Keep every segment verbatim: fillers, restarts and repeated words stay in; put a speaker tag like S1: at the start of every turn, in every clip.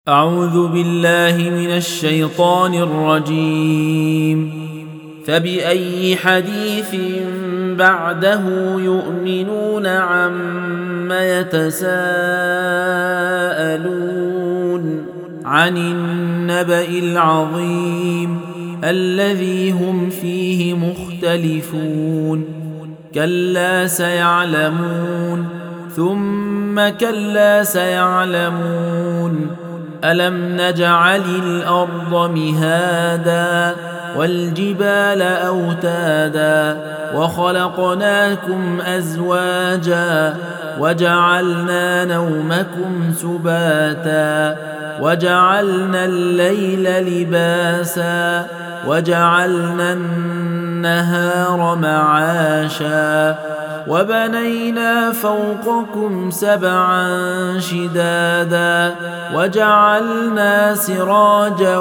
S1: أعوذ بالله من الشيطان الرجيم. فبأي حديث بعده يؤمنون عم يتساءلون عن النبأ العظيم الذي هم فيه مختلفون. كلا سيعلمون ثم كلا سيعلمون. ألم نجعل الأرض مهادا والجبال أوتادا وخلقناكم أزواجا وجعلنا نومكم سباتا وجعلنا الليل لباسا وجعلنا النهار معاشا وبنينا فوقكم سبعا شدادا وجعلنا سراجا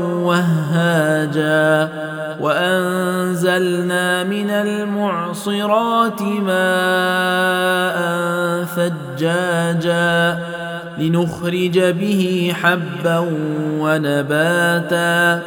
S1: وهاجا وأنزلنا من المعصرات ماء ثجاجا لنخرج به حبا ونباتا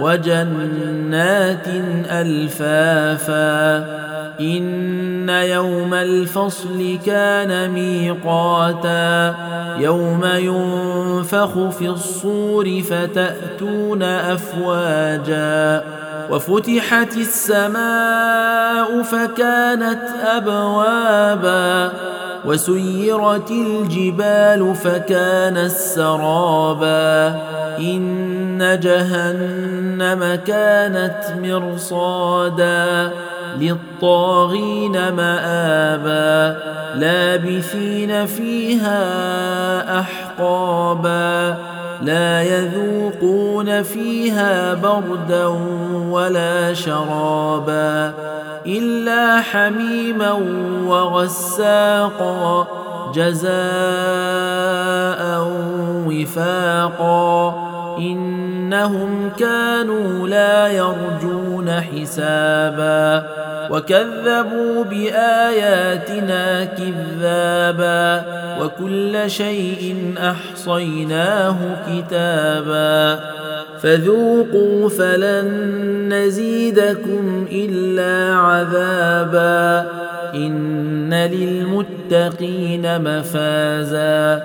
S1: وجنات ألفافا. إن يوم الفصل كان ميقاتا يوم ينفخ في الصور فتأتون أفواجا وفتحت السماء فكانت أبوابا وسيرت الجبال فكانت سرابا. إن جهنم كانت مرصادا للطاغين مآبا لابثين فيها أحقابا لا يذوقون فيها بردا ولا شرابا إلا حميما وغساقا جزاء وفاقا. إنهم كانوا لا يرجون حسابا وكذبوا بآياتنا كذابا وكل شيء أحصيناه كتابا. فذوقوا فلن نزيدكم إلا عذابا. إن للمتقين مفازا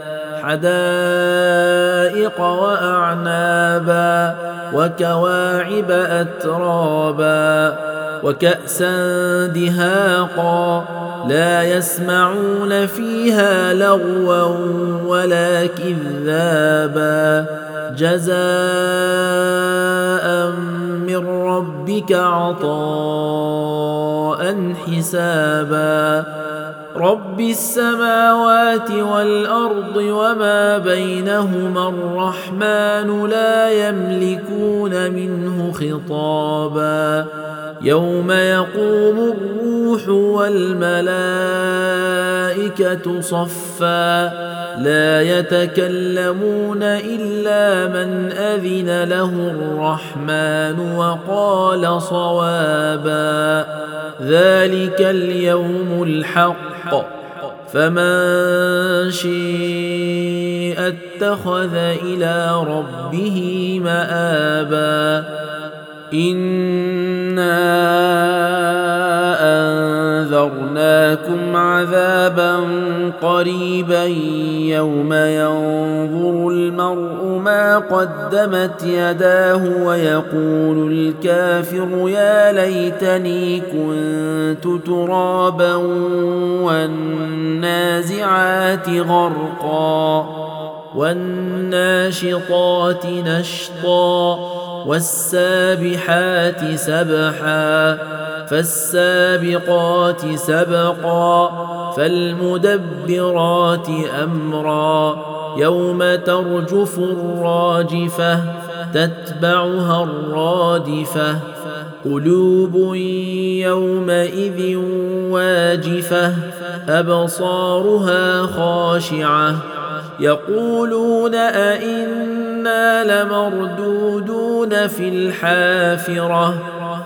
S1: حدائق وأعنابا وكواعب أترابا وكأسا دهاقا لا يسمعون فيها لغوا ولا كذابا جزاء من ربك عطاء حسابا. رب السماوات والأرض وما بينهما الرحمن لا يملكون منه خطابا. يوم يقوم الروح والملائكة صفا لا يتكلمون إلا من أذن له الرحمن وقال صوابا. ذلك اليوم الحق فمن شاء اتخذ إلى ربه مآبا. إنا أنذرناكم عذابا قريبا يوم ينظر المرء ما قدمت يداه ويقول الكافر يا ليتني كنت ترابا والنازعات غرقا والناشطات نشطا والسابحات سبحا فالسابقات سبقا فالمدبرات أمرا. يوم ترجف الراجفة تتبعها الرادفة قلوب يومئذ واجفة أبصارها خاشعة يقولون أئنا لمردودون في الحافرة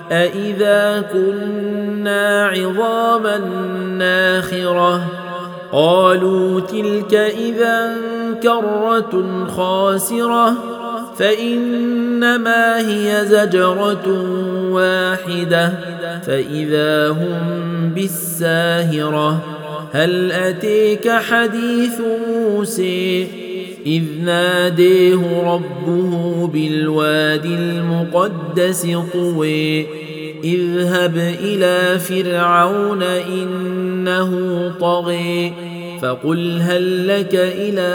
S1: أئذا كنا عظاما ناخرة قالوا تلك إذا كرة خاسرة فإنما هي زجرة واحدة فإذا هم بالساهرة هل أتيك حديث موسى إذ ناديه ربه بالوادي المقدس طوى اذهب إلى فرعون إنه طغى فقل هل لك إلى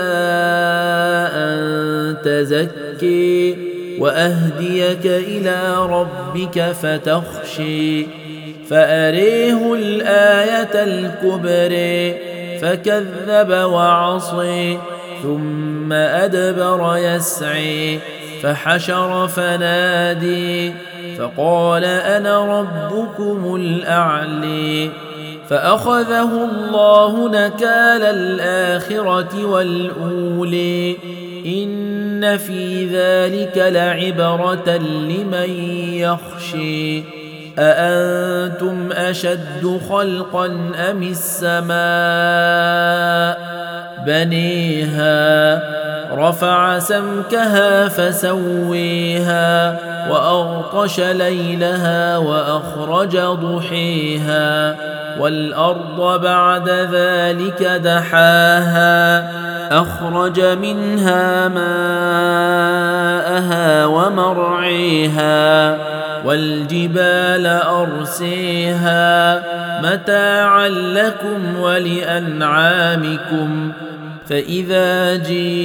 S1: أن تزكي وأهديك إلى ربك فتخشي فأريه الآية الكبرى فكذب وعصي ثم أدبر يسعي فحشر فنادي فقال أنا ربكم الأعلي فأخذه الله نكال الآخرة والأولي إن في ذلك لعبرة لمن يخشي أأنتم أشد خلقا أم السماء بنيها رفع سمكها فسويها وأغطش ليلها وأخرج ضحيها والأرض بعد ذلك دحاها أخرج منها ماءها ومرعيها والجبال أرسيها متاعا لكم ولأنعامكم فإذا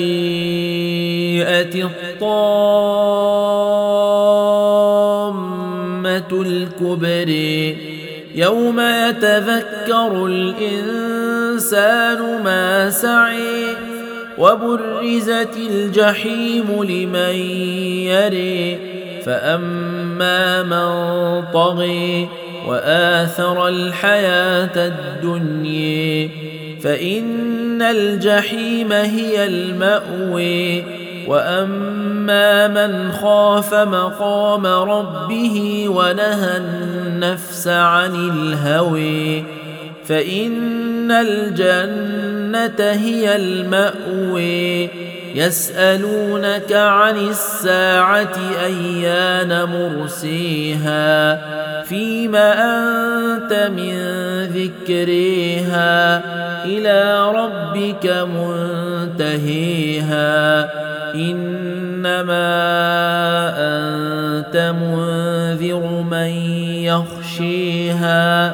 S1: جيءت الطامة الكبرى يوم يتذكر الإنسان ما سعي وبرزت الجحيم لمن يري فأما من طغي وآثر الحياة الدنيا فإن الجحيم هي المأوى وأما من خاف مقام ربه ونهى النفس عن الهوى فإن الجنة هي المأوى يسألونك عن الساعة أيان مرسيها فيم أنت من ذكرها إلى ربك منتهيها إنما أنت منذر من يخشيها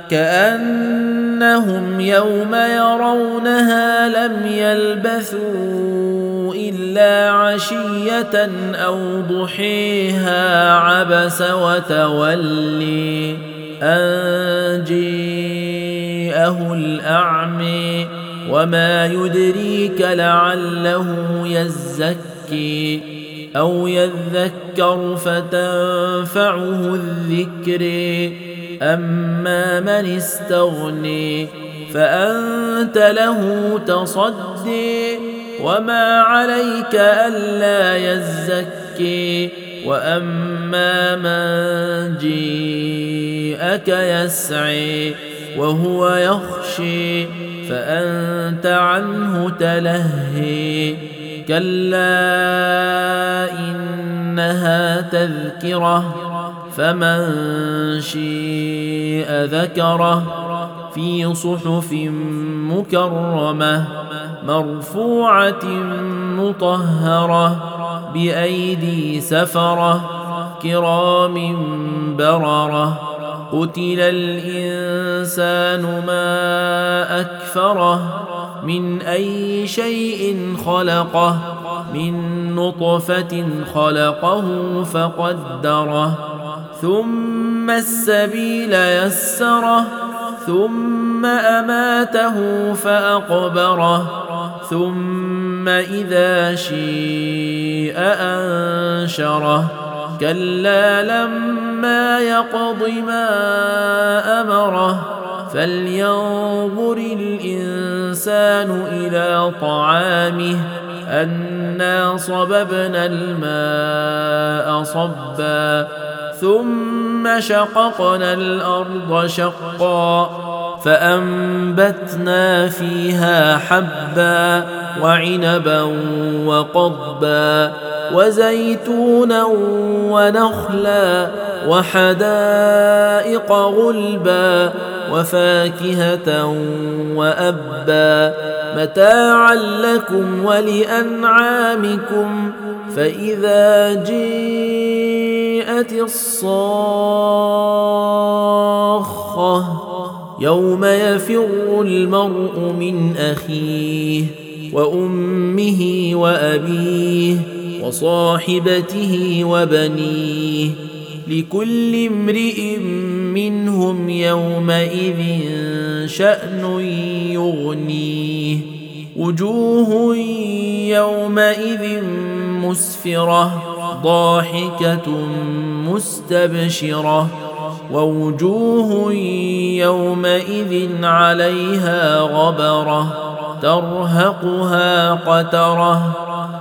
S1: كأنهم يوم يرونها لم يلبثوا إلا عشية أو ضحيها عبس وتولي أن جيءه الأعمى وما يدريك لعله يزكي أو يذكر فتنفعه الذكر أما من استغني فأنت له تصدي وما عليك ألا يزكي وأما من جيءك يسعي وهو يخشي فأنت عنه تلهي كلا إنها تذكرة فمن شيء ذكره في صحف مكرمة مرفوعة مطهرة بأيدي سفرة كرام بررة قتل الإنسان ما أكفره من أي شيء خلقه من نطفة خلقه فقدره ثم السبيل يسره ثم أماته فأقبره ثم إذا شيء أنشره كلا لما يقض ما أمره فلينظر الإنسان إلى طعامه أنا صببنا الماء صبا ثم شققنا الأرض شقا فأنبتنا فيها حبا وعنبا وقضبا وزيتونا ونخلا وحدائق غلبا وفاكهة وأبا متاعا لكم ولأنعامكم. فإذا جاءت الصاخة يوم يفر المرء من أخيه وأمه وأبيه وصاحبته وبنيه لكل امرئ منهم يومئذ شأن يغنيه. وجوه يومئذ مسفرة ضاحكة مستبشرة ووجوه يومئذ عليها غبرة ترهقها قترة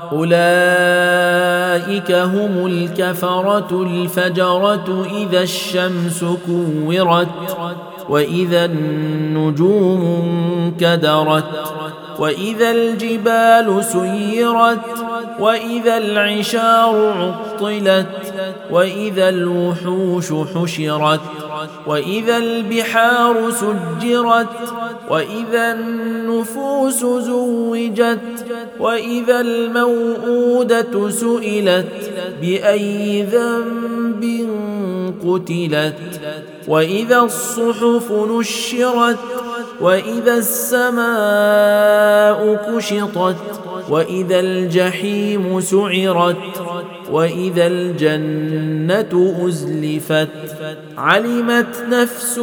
S1: أولئك هم الكفرة الفجرة إذا الشمس كورت وإذا النجوم انكدرت وإذا الجبال سيرت وإذا العشار عطلت وإذا الوحوش حشرت وإذا البحار سجرت وإذا النفوس زوجت وإذا الموءودة سئلت بأي ذنب قتلت وإذا الصحف نشرت وإذا السماء كشطت وإذا الجحيم سعرت وإذا الجنة أزلفت علمت نفس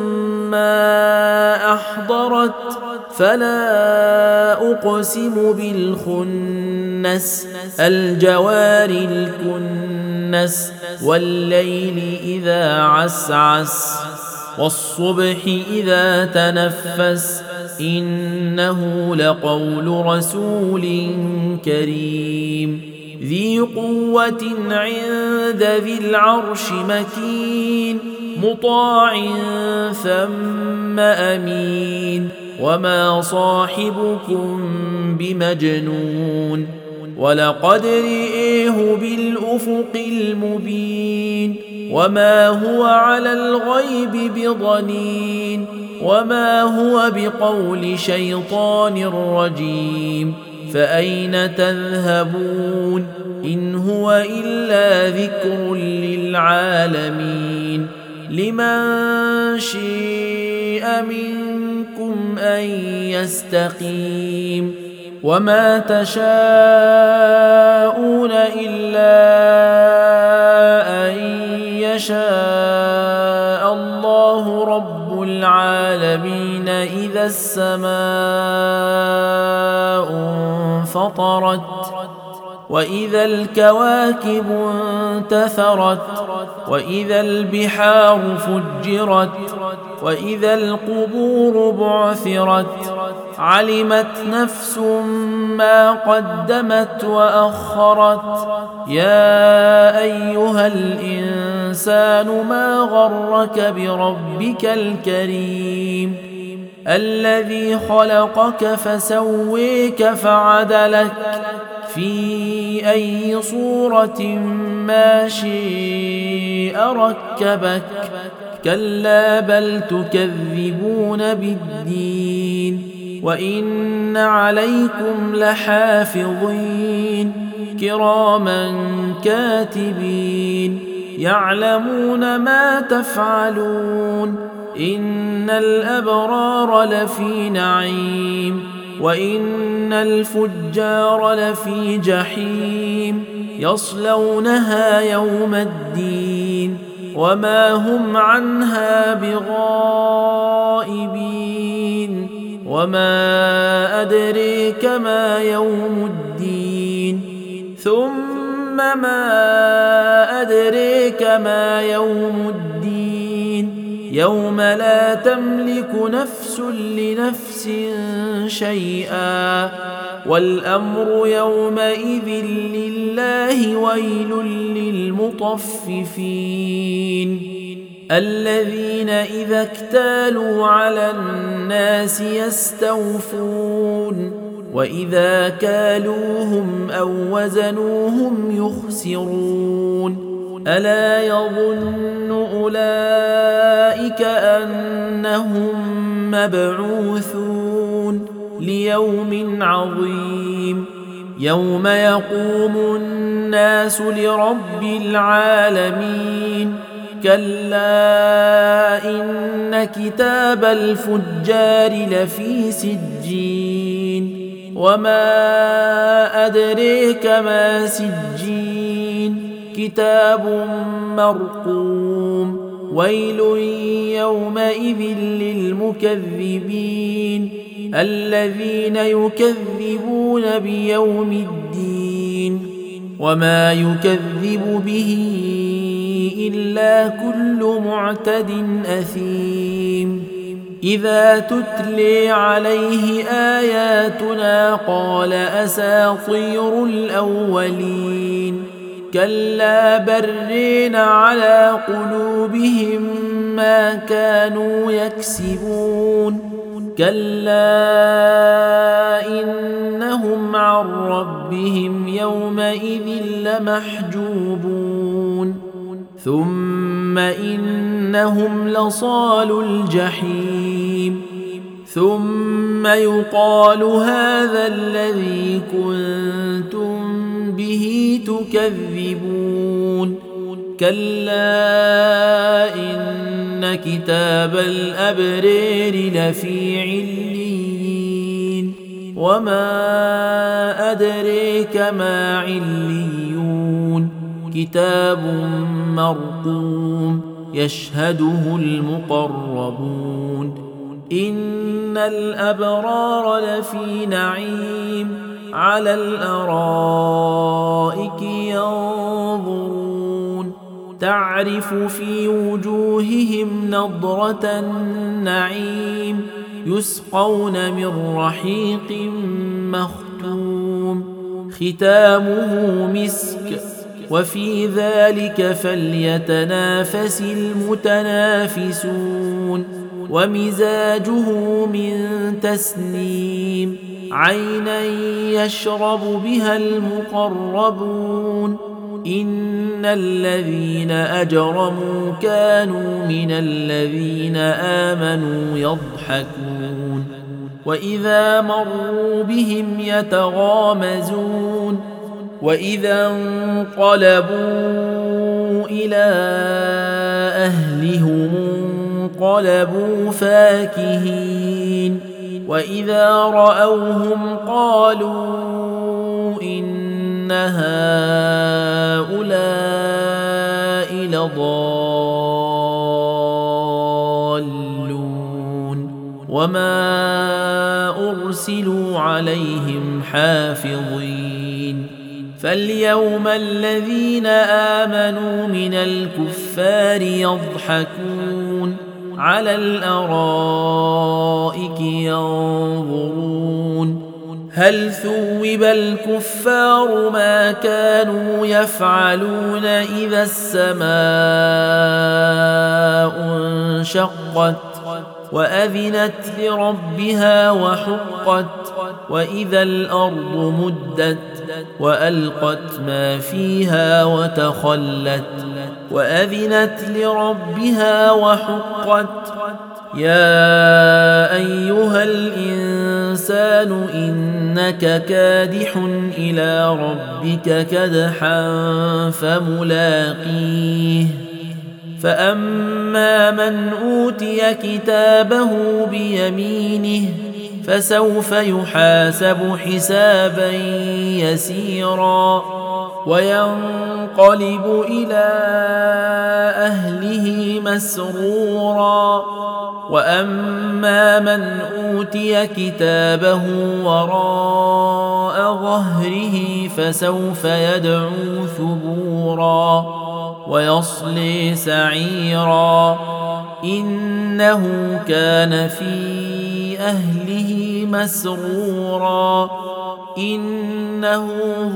S1: ما أحضرت فلا أقسم بالخنس الجوار الكنس والليل إذا عسعس والصبح إذا تنفس إنه لقول رسول كريم ذي قوة عند ذي العرش مكين مطاع ثم أمين وما صاحبكم بمجنون ولقد رئيه بالأفق المبين وما هو على الغيب بضنين وما هو بقول شيطان رجيم فأين تذهبون إن هو إلا ذكر للعالمين لمن شاء منكم أن يستقيم وما تشاءون إلا أن يشاء الله رب العالمين إذا السماء انفطرت وإذا الكواكب انتثرت وإذا البحار فجرت وإذا القبور بعثرت علمت نفس ما قدمت وأخرت يا أيها الإنسان ما غرك بربك الكريم الذي خلقك فسويك فعدلك في أي صورة ما شاء ركبك كلا بل تكذبون بالدين وإن عليكم لحافظين كراما كاتبين يعلمون ما تفعلون إن الأبرار لفي نعيم وإن الفجار لفي جحيم يصلونها يوم الدين وما هم عنها بغائبين وما أدريك ما يوم الدين ثم ما أدريك ما يوم الدين يوم لا تملك نفس لنفس شيئا والأمر يومئذ لله ويل للمطففين الذين إذا اكتالوا على الناس يستوفون وإذا كالوهم أو وزنوهم يخسرون ألا يظن أولئك أنهم مبعوثون ليوم عظيم يوم يقوم الناس لرب العالمين كلا إن كتاب الفجار لفي سجين وما أدريك ما سجين كتاب مرقوم ويل يومئذ للمكذبين الذين يكذبون بيوم الدين وما يكذب به إلا كل معتد أثيم إذا تتلي عليه آياتنا قال أساطير الأولين كلا برين على قلوبهم ما كانوا يكسبون كلا إنهم عن ربهم يومئذ لمحجوبون ثم إنهم لصالوا الجحيم ثم يقال هذا الذي كنتم به تكذبون كلا إن كتاب الأبرار لفي عليين وما أدريك ما عليون كتاب مرقوم يشهده المقربون إن الأبرار لفي نعيم على الأرائك ينظرون تعرف في وجوههم نضرة النعيم يسقون من رحيق مختوم ختامه مسك وفي ذلك فليتنافس المتنافسون ومزاجه من تسنيم عينا يشرب بها المقربون إن الذين أجرموا كانوا من الذين آمنوا يضحكون وإذا مروا بهم يتغامزون وإذا انقلبوا إلى أهلهم انقلبوا فاكهين وإذا رأوهم قالوا إن هؤلاء لضالون وما أرسلوا عليهم حافظين فاليوم الذين آمنوا من الكفار يضحكون على الأرائك ينظرون هل ثوب الكفار ما كانوا يفعلون إذا السماء انشقت وأذنت لربها وحقت وإذا الأرض مدت وألقت ما فيها وتخلت وأذنت لربها وحقت يا أيها الإنسان إنك كادح إلى ربك كدحا فملاقيه فأما من أوتي كتابه بيمينه فسوف يحاسب حسابا يسيرا وينقلب إلى أهله مسرورا وأما من أوتي كتابه وراء ظهره فسوف يدعو ثبورا ويصلي سعيرا إنه كان في أهله مسرورا إنه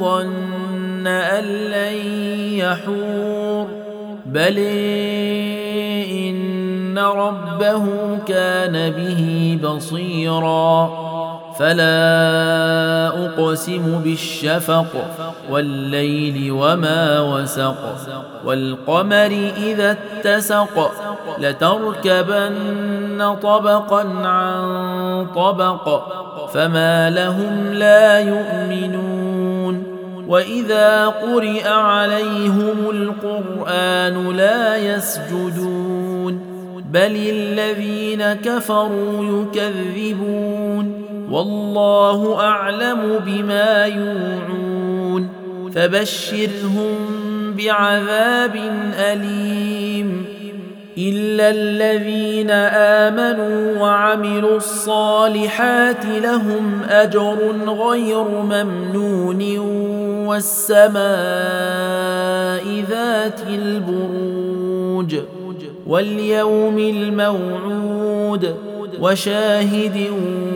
S1: ظن أن لن يحور بل إن ربه كان به بصيرا فلا أقسم بالشفق والليل وما وسق والقمر إذا اتسق لتركبن طبقا عن طبق فما لهم لا يؤمنون وإذا قرئ عليهم القرآن لا يسجدون بل الذين كفروا يكذبون والله أعلم بما يوعون فبشرهم بعذاب أليم إلا الذين آمنوا وعملوا الصالحات لهم أجر غير ممنون والسماء ذات البروج واليوم الموعود وشاهد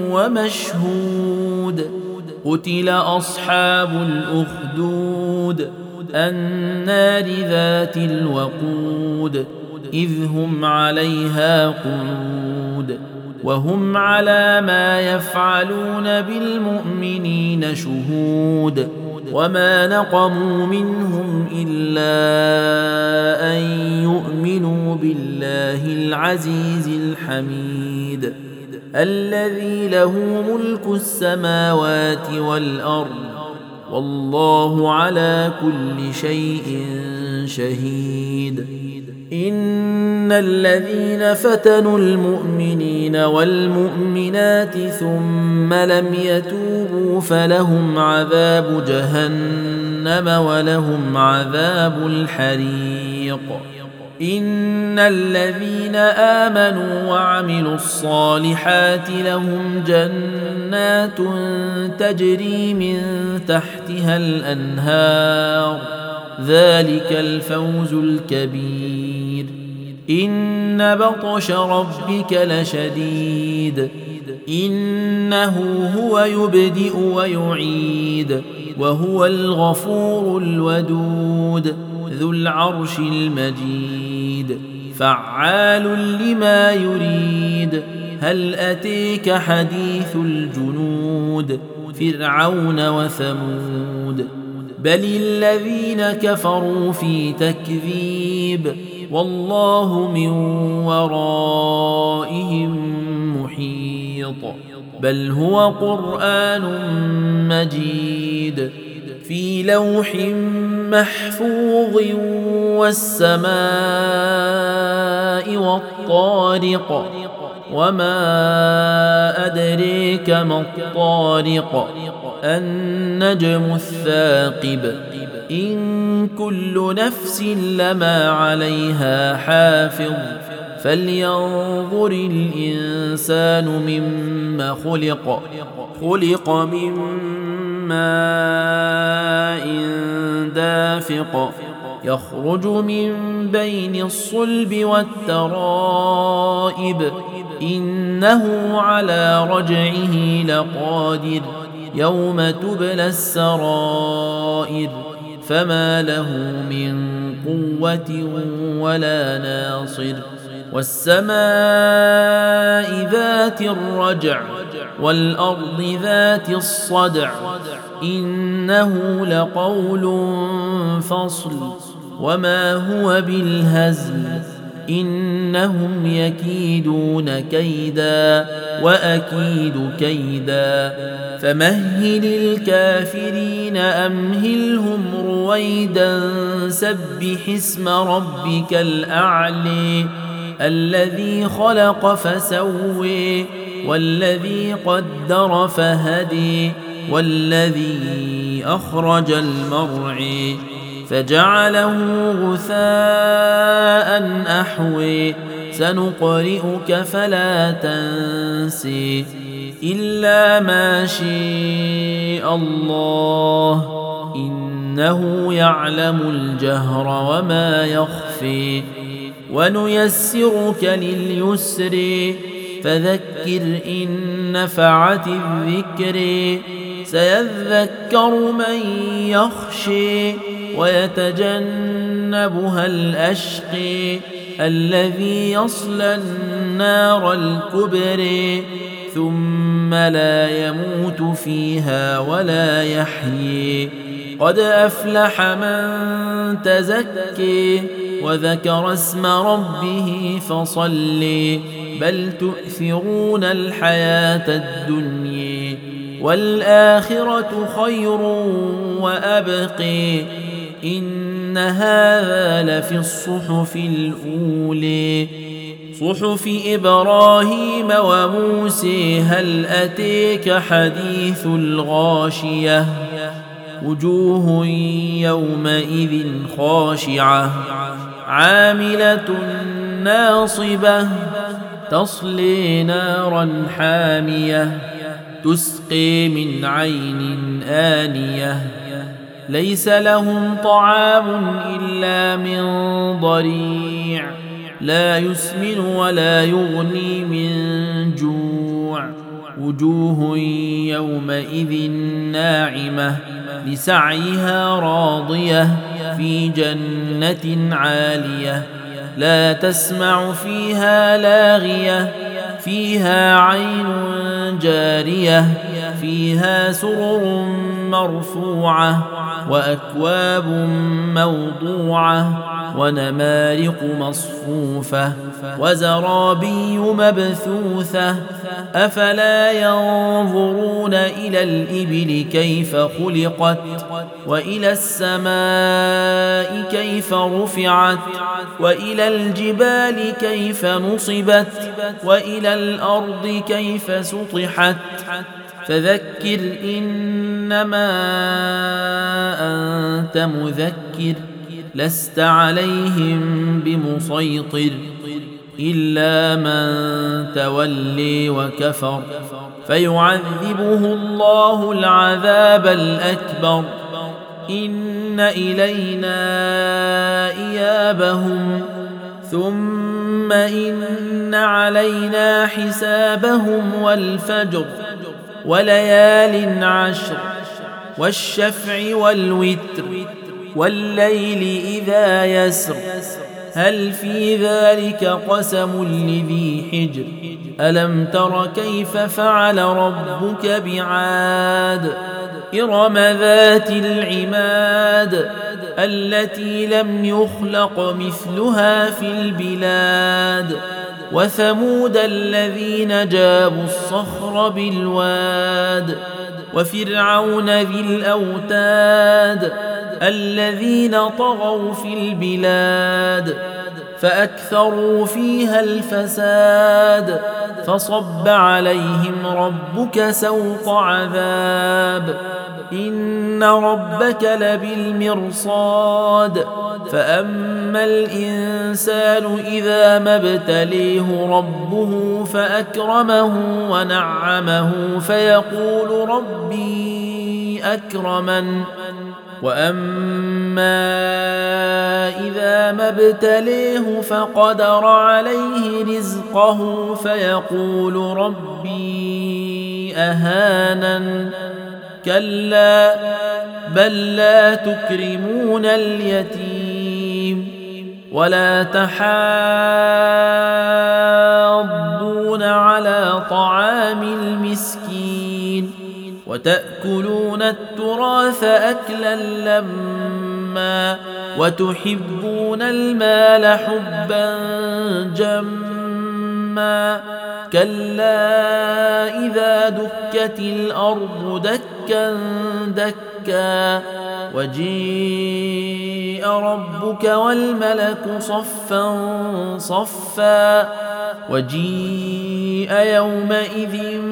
S1: ومشهود قتل أصحاب الأخدود النار ذات الوقود إذ هم عليها قعود وهم على ما يفعلون بالمؤمنين شهود وما نقموا منهم إلا أن يؤمنوا بالله العزيز الحميد الذي له ملك السماوات والأرض والله على كل شيء شهيد إن الذين فتنوا المؤمنين والمؤمنات ثم لم يتوبوا فلهم عذاب جهنم ولهم عذاب الحريق إن الذين آمنوا وعملوا الصالحات لهم جنات تجري من تحتها الأنهار ذلك الفوز الكبير إن بطش ربك لشديد إنه هو يبدئ ويعيد وهو الغفور الودود ذو العرش المجيد فعال لما يريد هل أتيك حديث الجنود فرعون وثمود بل الذين كفروا في تكذيب والله من ورائهم محيط بل هو قرآن مجيد في لوح محفوظ والسماء والطارق وما أدريك ما الطارق النجم الثاقب إن كل نفس لما عليها حافظ فلينظر الإنسان مما خلق خلق من ماء دافق يخرج من بين الصلب والترائب إنه على رجعه لقادر يوم تبلى السرائر فما له من قوة ولا ناصر والسماء ذات الرجع والأرض ذات الصدع إنه لقول فصل وما هو بالهزل إنهم يكيدون كيدا وأكيد كيدا فمهل الكافرين أمهلهم رويدا سبح اسم ربك الأعلي الذي خلق فسوي والذي قدر فهدي والذي أخرج المرعي فجعله غثاء أحوي سنقرئك فلا تنسي إلا ما شاء الله إنه يعلم الجهر وما يخفي ونيسرك لليسر فذكر إن نفعت الذكر سيذكر من يخشي ويتجنبها الأشقي الذي يصلى النار الكبرى ثم لا يموت فيها ولا يحيي. قد أفلح من تزكي وذكر اسم ربه فصلي. بل تؤثرون الحياة الدنيا والآخرة خير وأبقي. إن هذا لفي الصحف الأولى صحف إبراهيم وموسى. هل أتيك حديث الغاشية وجوه يومئذ خاشعة عاملة ناصبة تصلي نارا حامية تسقي من عين آنية ليس لهم طعام إلا من ضريع لا يسمن ولا يغني من جوع. وجوه يومئذ ناعمة لسعيها راضية في جنة عالية لا تسمع فيها لاغية فيها عين جارية فيها سرر مرفوعة وأكواب موضوعة ونمارق مصفوفة وزرابي مبثوثة. أفلا ينظرون إلى الإبل كيف خلقت وإلى السماء كيف رفعت وإلى الجبال كيف نصبت وإلى الأرض كيف سطحت. فذكر إنما أنت مذكر لست عليهم بمسيطر إلا من تولي وكفر فيعذبه الله العذاب الأكبر. إن إلينا إيابهم ثم إن علينا حسابهم والفجر وليال عشر والشفع والوتر والليل إذا يسر. هل في ذلك قسم لذي حجر. ألم تر كيف فعل ربك بعاد إرم ذات العماد التي لم يخلق مثلها في البلاد. وثمود الذين جابوا الصخر بالواد وفرعون ذي الأوتاد الذين طغوا في البلاد فأكثروا فيها الفساد. فصب عليهم ربك سوط عذاب إن ربك لبالمرصاد. فأما الإنسان إذا ما ابتليه ربه فأكرمه ونعمه فيقول ربي أكرمن. وأما إذا ما ابتليه فقدر عليه رزقه فيقول ربي أهانن. كلا بل لا تكرمون اليتيم ولا تحاضون على طعام المسكين وتأكلون التراث أكلا لما وتحبون المال حبا جما. كلا إذا دكت الأرض دكا دكا وجيء ربك والملك صفا صفا وجيء يومئذ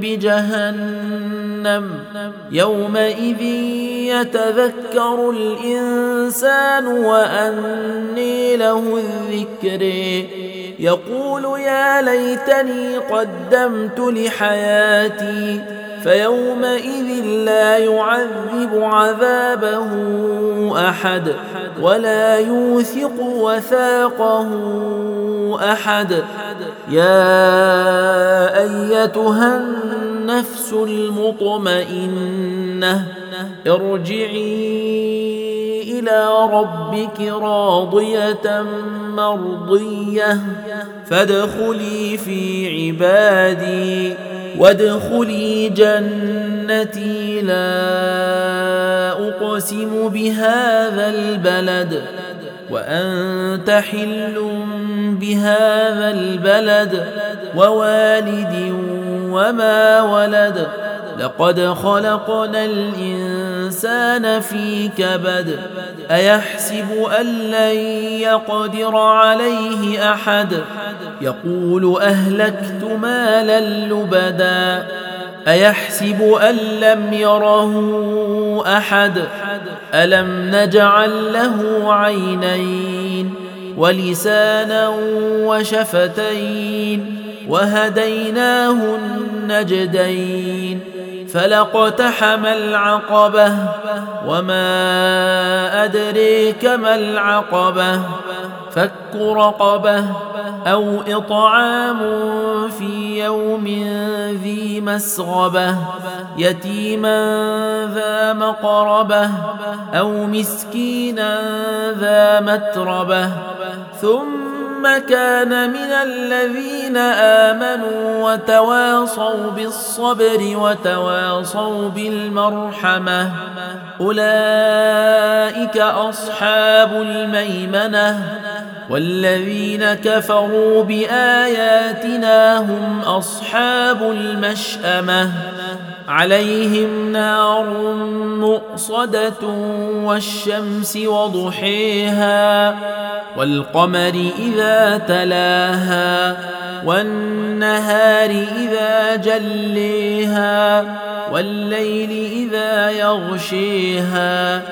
S1: بجهنم يومئذ يتذكر الإنسان وأنى له الذكر يقول يا ليتني قدمت لحياتي فيومئذ لا يعذب عذابه أحد ولا يوثق وثاقه أحد. يا أيتها النفس المطمئنة ارجعي إلى ربك راضية مرضية فادخلي في عبادي وادخلي جنتي. لا أقسم بهذا البلد وأنت حل بهذا البلد ووالد وما ولد لقد خلقنا الإنسان في كبد. أيحسب أن لن يقدر عليه أحد يقول أهلكت مالا لبدا أيحسب أن لم يره أحد ألم نجعل له عينين ولسانا وشفتين وهديناه النجدين فلاقتحم العقبة وما أدريك ما العقبة فك رقبة أو إطعام في يوم ذي مسغبة يتيما ذا مقربة أو مسكينا ذا متربة ثم كان من الذين آمنوا وتواصوا بالصبر وتواصوا بالمرحمة أولئك أصحاب الميمنة والذين كفروا بآياتنا هم أصحاب المشأمة عليهم نار مؤصدة والشمس وضحيها والقمر إذا تلاها والنهار إذا جليها والليل إذا يغشيها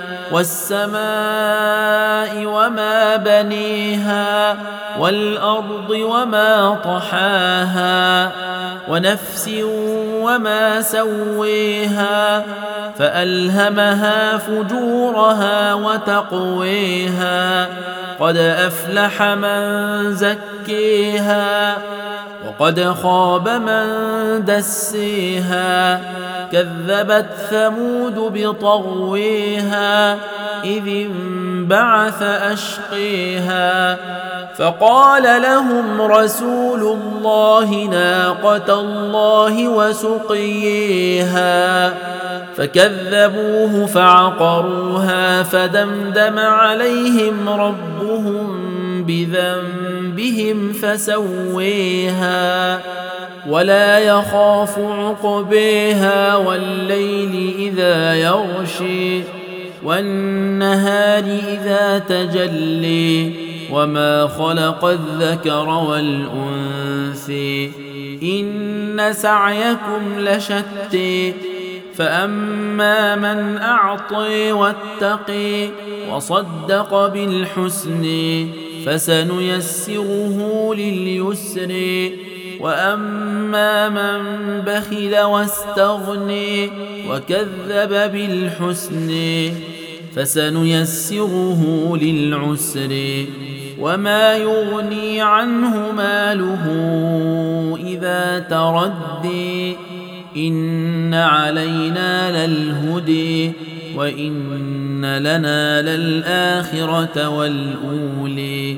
S1: والسماء وما بنيها والأرض وما طحاها ونفس وما سويها فألهمها فجورها وتقويها قد أفلح من زكيها وقد خاب من دسيها كذبت ثمود بطغويها إذ انبعث أشقيها فقال لهم رسول الله ناقة الله وسقيها فكذبوه فعقروها فدمدم عليهم ربهم بذنبهم فسويها ولا يخاف عقبيها والليل إذا يغشي والنهار إذا تجلي وما خلق الذكر والأنثى إن سعيكم لشتى فأما من أعطي واتقي وصدق بالحسن فسنيسره لليسر وأما من بخل واستغني وكذب بالحسن فسنيسره للعسر وما يغني عنه ماله إذا تردي إن علينا للهدي وإن لنا للآخرة والأولي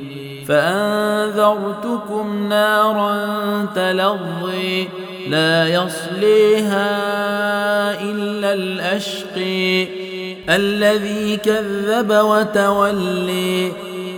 S1: فأنذرتكم نارا تلظي لا يصليها إلا الأشقي الذي كذب وتولي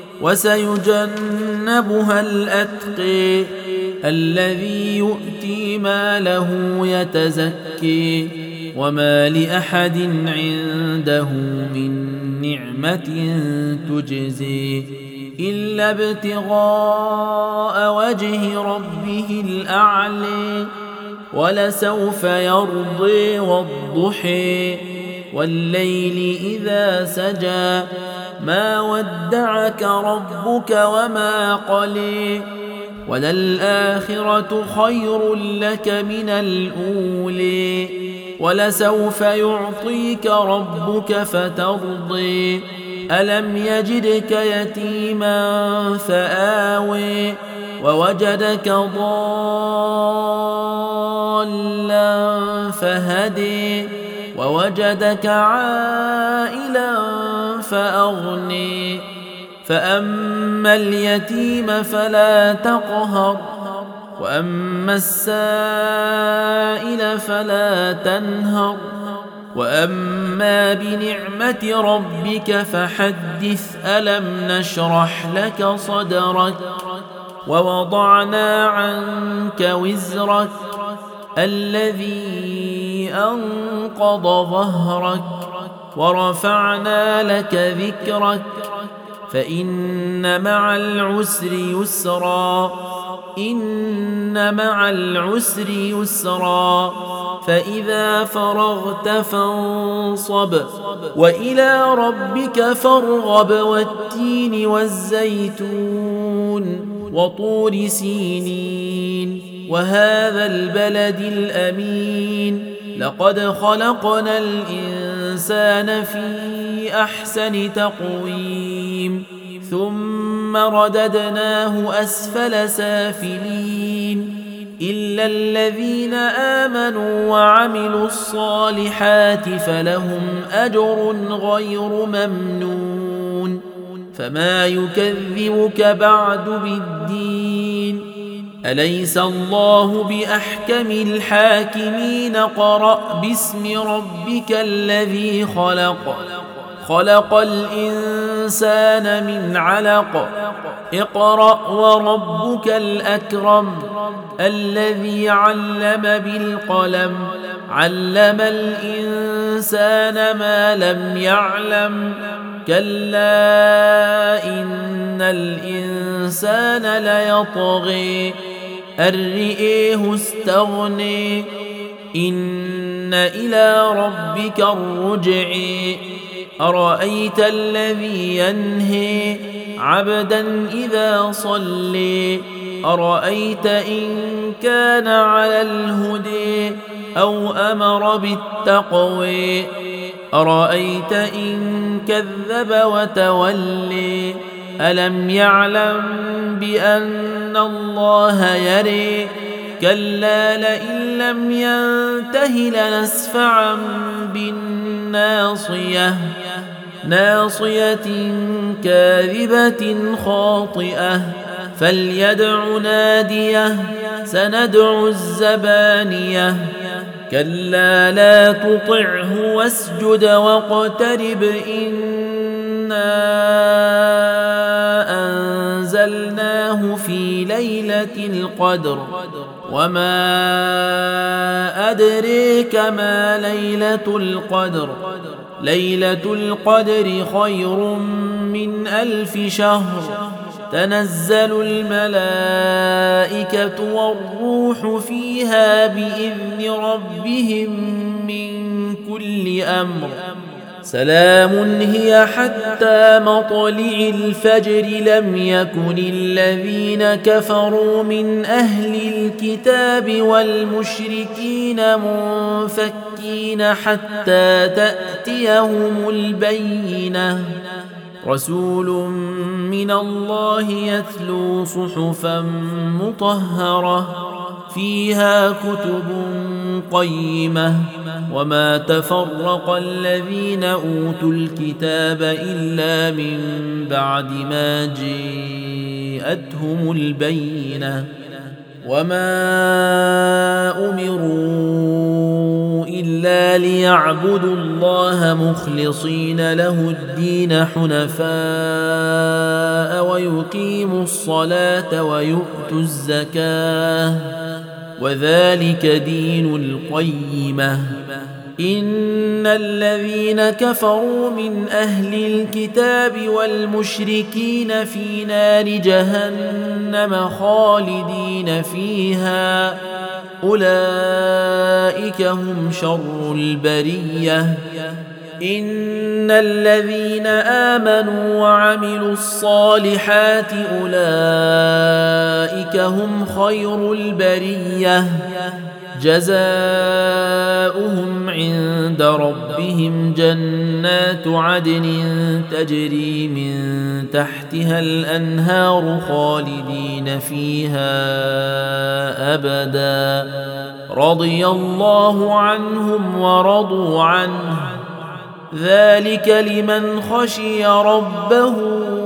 S1: وسيجنبها الأتقي الذي يؤتي ماله يتزكي وما لأحد عنده من نعمة تجزي إلا ابتغاء وجه ربه الأعلى ولسوف يرضي والضحى والليل إذا سجى ما ودعك ربك وما قلي وللآخرة خير لك من الأولي ولسوف يعطيك ربك فترضي ألم يجدك يتيما فآوي ووجدك ضالا فهدي ووجدك عائلا فأغني فأما اليتيم فلا تقهر وأما السائل فلا تنهر وأما بنعمة ربك فحدث ألم نشرح لك صدرك ووضعنا عنك وزرك الذي أنقض ظهرك ورفعنا لك ذكرك فإن مع العسر يسرا إن مع العسر يسرا فإذا فرغت فانصب وإلى ربك فارغب والتين والزيتون وطور سينين وهذا البلد الأمين لقد خلقنا الإنسان في أحسن تقويم ثم رددناه أسفل سافلين إلا الذين آمنوا وعملوا الصالحات فلهم أجر غير ممنون فما يكذبك بعد بالدين أليس الله بأحكم الحاكمين قرأ باسم ربك الذي خلق خلق الإنسان من علق اقرأ وربك الأكرم الذي علم بالقلم علم الإنسان ما لم يعلم كلا إن الإنسان ليطغي أن رئيه استغني إن إلى ربك الرجع أرأيت الذي ينهي عبدا إذا صلي أرأيت إن كان على الهدي أو أمر بالتقوي أرأيت إن كذب وتولي ألم يعلم بأن الله يري كلا لئن لم ينته لنسفعا بالناصية ناصية كاذبة خاطئة فليدع ناديه سندع الزبانية كلا لا تطعه واسجد واقترب إنا أنزلناه في ليلة القدر وما أدريك ما ليلة القدر ليلة القدر خير من ألف شهر تنزل الملائكة والروح فيها بإذن ربهم من كل أمر سلام هي حتى مطلع الفجر لم يكن الذين كفروا من أهل الكتاب والمشركين منفكين حتى تأتيهم البينة رسول من الله يتلو صحفا مطهرة فيها كتب قيمة وما تفرق الذين أوتوا الكتاب إلا من بعد ما جاءتهم البينة وما أمروا إلا ليعبدوا الله مخلصين له الدين حنفاء ويقيموا الصلاة ويؤتوا الزكاة وذلك دين القيمة إن الذين كفروا من أهل الكتاب والمشركين في نار جهنم خالدين فيها أولئك هم شر البرية إن الذين آمنوا وعملوا الصالحات أولئك هم خير البرية جزاؤهم عند ربهم جنات عدن تجري من تحتها الأنهار خالدين فيها أبدا رضي الله عنهم ورضوا عنه ذلك لمن خشي ربه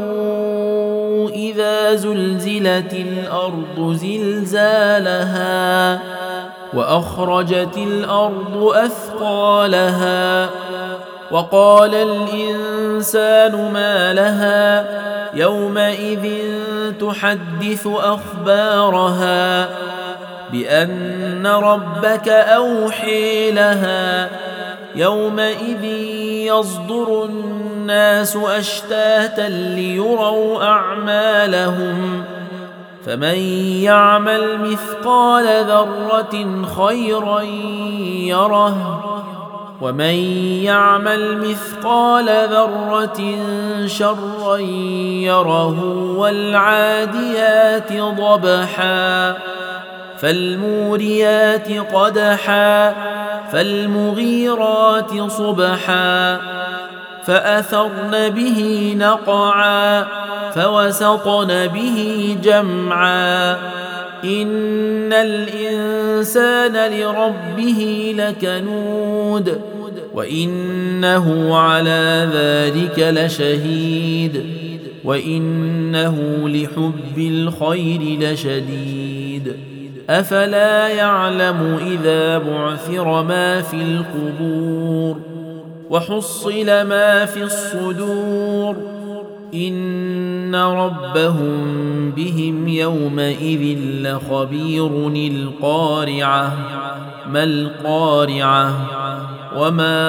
S1: إذا زلزلت الأرض زلزالها وأخرجت الأرض أثقالها وقال الإنسان ما لها يومئذ تحدث أخبارها بأن ربك أوحي لها يومئذ يصدر الناس أشتاتا ليروا أعمالهم فمن يعمل مثقال ذرة خيرا يره ومن يعمل مثقال ذرة شرا يره والعاديات ضبحا فالموريات قدحا فالمغيرات صبحا فأثرن به نقعا فوسطن به جمعا إن الإنسان لربه لكنود وإنه على ذلك لشهيد وإنه لحب الخير لشديد أفلا يعلم إذا بعثر ما في القبور وحصل ما في الصدور إن ربهم بهم يومئذ لخبير القارعة ما القارعة وما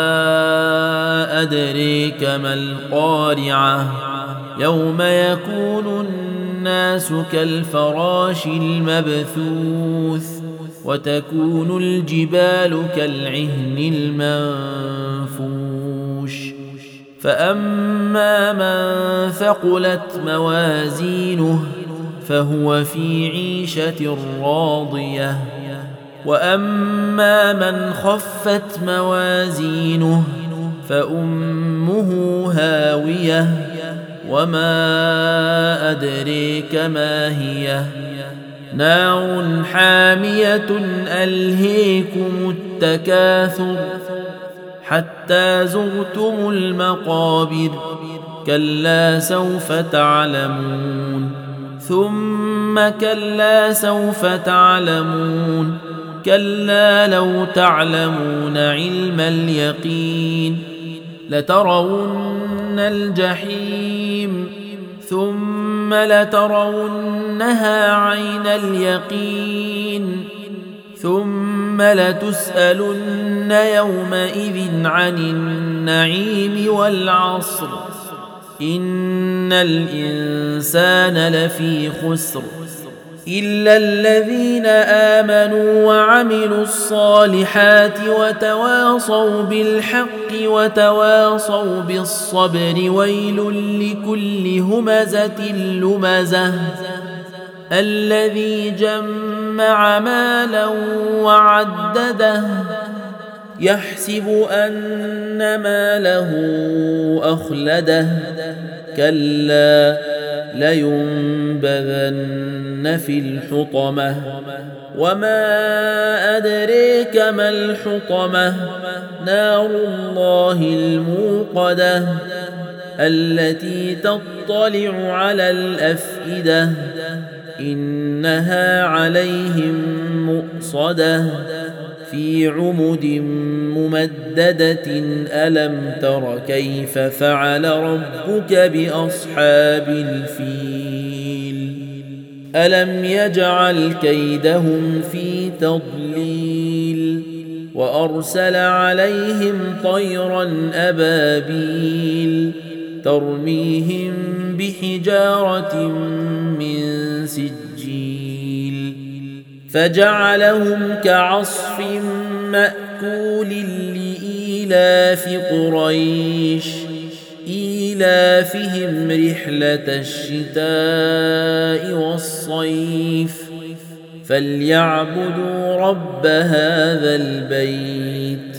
S1: أدريك ما القارعة يوم يكون الناس كالفراش المبثوث وتكون الجبال كالعهن المنفوش فأما من ثقلت موازينه فهو في عيشة راضية وأما من خفت موازينه فأمه هاوية وما أدريك ما هي نار حامية ألهيكم التكاثر حتى زرتم المقابر كلا سوف تعلمون ثم كلا سوف تعلمون كلا لو تعلمون علم اليقين لترون الجحيم ثم لترونها عين اليقين ثم لتسألن يومئذ عن النعيم والعصر إن الإنسان لفي خسر إلا الذين آمنوا وعملوا الصالحات وتواصوا بالحق وتواصوا بالصبر ويل لكل همزة لمزة الذي جمع مالا وعدده يحسب أن ماله أخلده كلا لينبذن في الحطمة وما أدريك ما الحطمة نار الله الموقدة التي تطلع على الأفئدة إنها عليهم مؤصدة في عمد ممددة ألم تر كيف فعل ربك بأصحاب الفيل ألم يجعل كيدهم في تضليل وأرسل عليهم طيرا أبابيل ترميهم بحجارة من سجيل فجعلهم كعصف مأكول لإيلاف قريش إيلافهم رحلة الشتاء والصيف فليعبدوا رب هذا البيت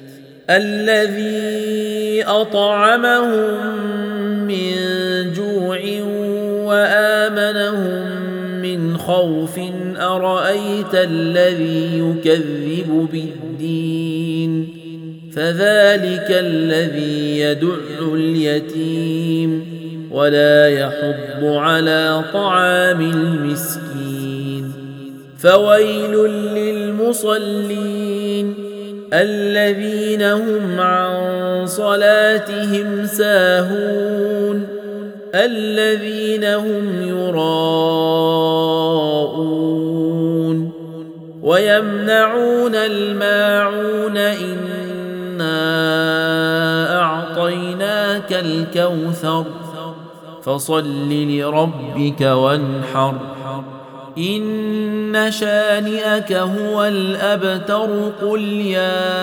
S1: الذي أطعمهم من جوع وآمنهم من خوف أرأيت الذي يكذب بالدين فذلك الذي يدع اليتيم ولا يحض على طعام المسكين فويل للمصلين الذين هم عن صلاتهم ساهون الذين هم يراءون ويمنعون الماعون إنا أعطيناك الكوثر فصل لربك وانحر إن شانئك هو الأبتر قل يا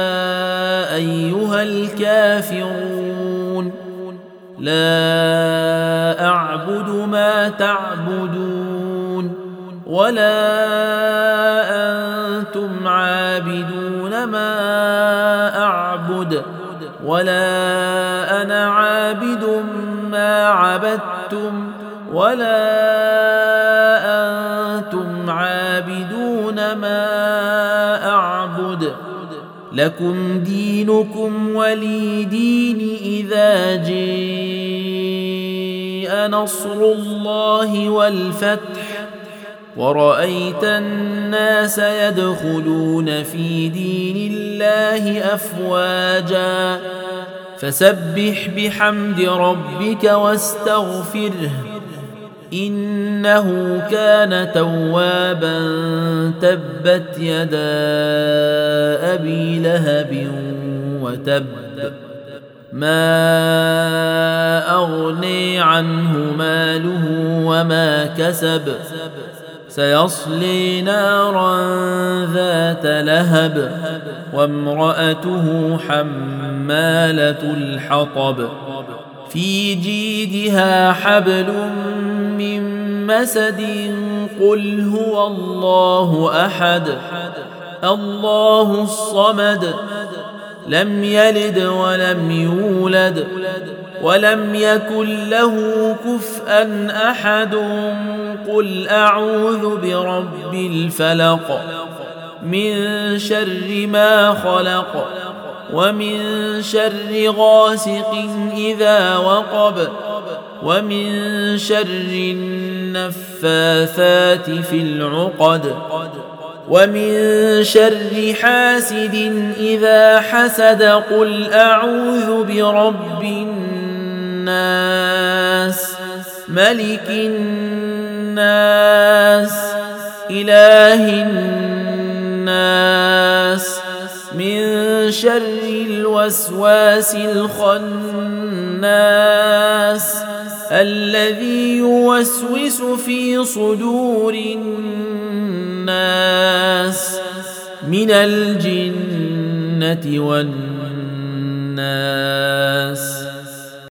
S1: أيها الكافرون لا أعبد ما تعبدون ولا أنتم عابدون ما أعبد ولا أنا عابد ما عبدتم ولا أنتم عابدون ما أعبد لكم دينكم ولي دين إذا جاء نصر الله والفتح ورأيت الناس يدخلون في دين الله أفواجا فسبح بحمد ربك واستغفره إنه كان توابا تبت يدا أبي لهب وتب ما أغني عنه ماله وما كسب سيصلي نارا ذات لهب وامرأته حمالة الحطب في جيدها حبل من مسد قل هو الله أحد الله الصمد لم يلد ولم يولد ولم يكن له كفءا أحد قل أعوذ برب الفلق من شر ما خلق ومن شر غاسق إذا وقب ومن شر النفاثات في العقد ومن شر حاسد إذا حسد قل أعوذ برب الناس ملك الناس إله الناس من شر الوسواس الخناس الذي يوسوس في صدور الناس من الجنة والناس